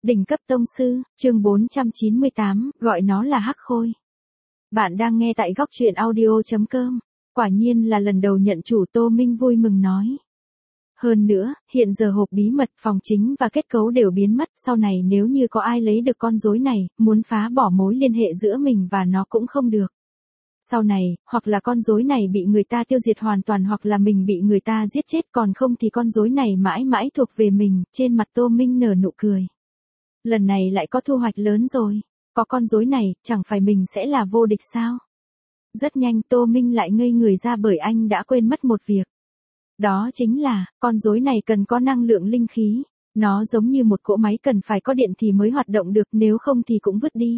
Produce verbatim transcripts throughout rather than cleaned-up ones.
Đỉnh cấp tông sư, chương bốn trăm chín mươi tám, gọi nó là hắc khôi. Bạn đang nghe tại góc truyện audio chấm com. Quả nhiên là lần đầu nhận chủ, Tô Minh vui mừng nói. Hơn nữa, hiện giờ hộp bí mật, phòng chính và kết cấu đều biến mất, sau này nếu như có ai lấy được con rối này, muốn phá bỏ mối liên hệ giữa mình và nó cũng không được. Sau này, hoặc là con rối này bị người ta tiêu diệt hoàn toàn hoặc là mình bị người ta giết chết, còn không thì con rối này mãi mãi thuộc về mình. Trên mặt Tô Minh nở nụ cười. Lần này lại có thu hoạch lớn rồi, có con rối này, chẳng phải mình sẽ là vô địch sao? Rất nhanh Tô Minh lại ngây người ra bởi anh đã quên mất một việc. Đó chính là, con rối này cần có năng lượng linh khí, nó giống như một cỗ máy cần phải có điện thì mới hoạt động được, nếu không thì cũng vứt đi.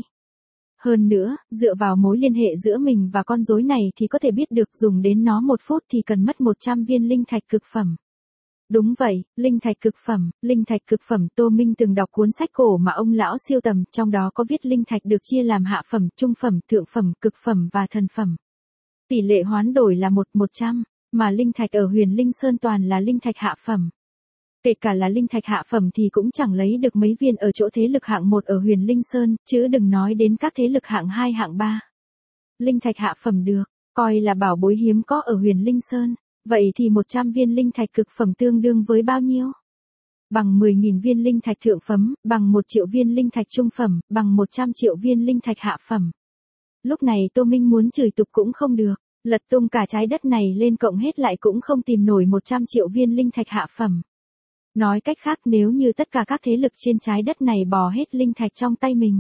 Hơn nữa, dựa vào mối liên hệ giữa mình và con rối này thì có thể biết được dùng đến nó một phút thì cần mất một trăm viên linh thạch cực phẩm. Đúng vậy, linh thạch cực phẩm, linh thạch cực phẩm. Tô Minh từng đọc cuốn sách cổ mà ông lão siêu tầm, trong đó có viết linh thạch được chia làm hạ phẩm, trung phẩm, thượng phẩm, cực phẩm và thần phẩm. Tỷ lệ hoán đổi là một một trăm, mà linh thạch ở Huyền Linh Sơn toàn là linh thạch hạ phẩm. Kể cả là linh thạch hạ phẩm thì cũng chẳng lấy được mấy viên ở chỗ thế lực hạng một ở Huyền Linh Sơn, chứ đừng nói đến các thế lực hạng hai hạng ba. Linh thạch hạ phẩm được, coi là bảo bối hiếm có ở Huyền Linh Sơn. Vậy thì một trăm viên linh thạch cực phẩm tương đương với bao nhiêu? Bằng mười nghìn viên linh thạch thượng phẩm, bằng một triệu viên linh thạch trung phẩm, bằng một trăm triệu viên linh thạch hạ phẩm. Lúc này Tô Minh muốn chửi tục cũng không được, lật tung cả trái đất này lên cộng hết lại cũng không tìm nổi một trăm triệu viên linh thạch hạ phẩm. Nói cách khác, nếu như tất cả các thế lực trên trái đất này bò hết linh thạch trong tay mình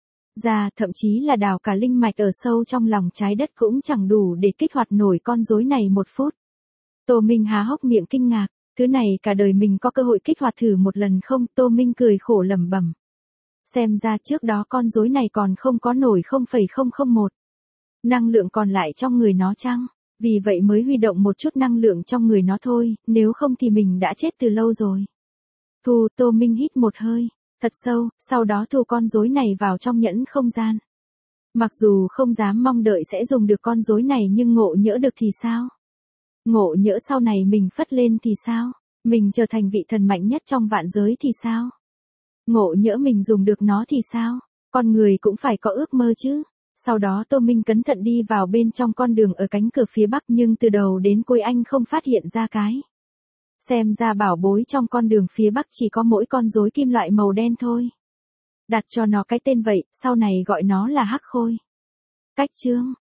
ra, thậm chí là đào cả linh mạch ở sâu trong lòng trái đất cũng chẳng đủ để kích hoạt nổi con rối này một phút. Tô Minh há hốc miệng kinh ngạc, thứ này cả đời mình có cơ hội kích hoạt thử một lần không? Tô Minh cười khổ lẩm bẩm. Xem ra trước đó con rối này còn không có nổi không phẩy không không một. Năng lượng còn lại trong người nó chăng? Vì vậy mới huy động một chút năng lượng trong người nó thôi, nếu không thì mình đã chết từ lâu rồi. Thu, Tô Minh hít một hơi thật sâu, sau đó thu con rối này vào trong nhẫn không gian. Mặc dù không dám mong đợi sẽ dùng được con rối này nhưng ngộ nhỡ được thì sao? Ngộ nhỡ sau này mình phất lên thì sao? Mình trở thành vị thần mạnh nhất trong vạn giới thì sao? Ngộ nhỡ mình dùng được nó thì sao? Con người cũng phải có ước mơ chứ. Sau đó Tô Minh cẩn thận đi vào bên trong con đường ở cánh cửa phía bắc, nhưng từ đầu đến cuối anh không phát hiện ra cái. Xem ra bảo bối trong con đường phía bắc chỉ có mỗi con rối kim loại màu đen thôi. Đặt cho nó cái tên vậy, sau này gọi nó là hắc khôi. Cách chương